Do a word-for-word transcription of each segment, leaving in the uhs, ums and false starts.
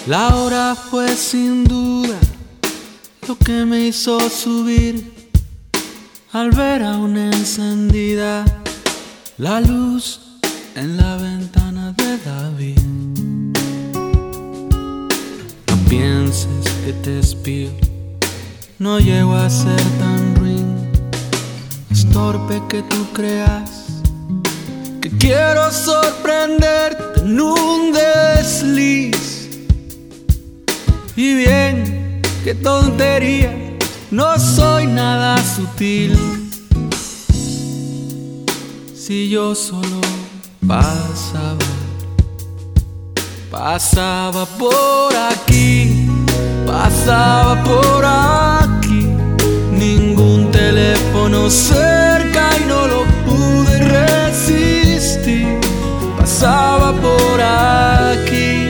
La hora fue sin duda lo que me hizo subir al ver aún encendida la luz en la ventana de David. No pienses que te espío, no llego a ser tan ruin. Es torpe que tú creas que quiero sorprenderte en un desliz. Y bien, qué tontería, no soy nada sutil. Si yo solo pasaba, pasaba por aquí, pasaba por aquí. Ningún teléfono cerca y no lo pude resistir. Pasaba por aquí.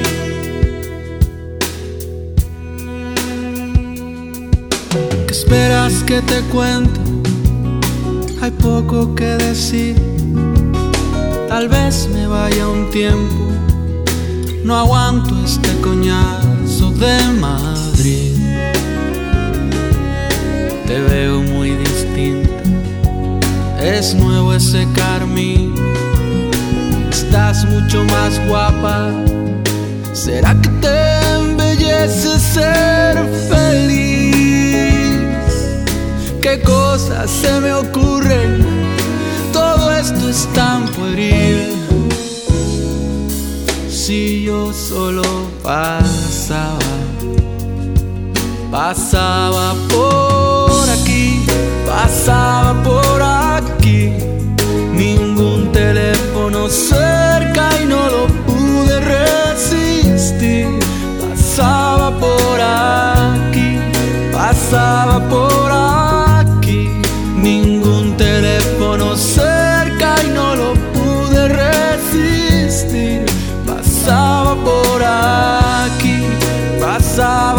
¿Qué esperas que te cuente? Hay poco que decir. Tal vez me vaya un tiempo, no aguanto este coñazo de Madrid. Te veo muy distinta, es nuevo ese carmín. Estás mucho más guapa, ¿será que te embellece ser feliz? ¿Qué cosas se me ocurren? Todo esto es tan pueril. Si yo solo pasaba, pasaba por aquí, pasaba por aquí. Ningún teléfono cerca y no lo pude resistir. Pasaba por aquí, pasaba por aquí. Ningún teléfono cerca y no lo pude resistir. Pasaba por aquí, pasaba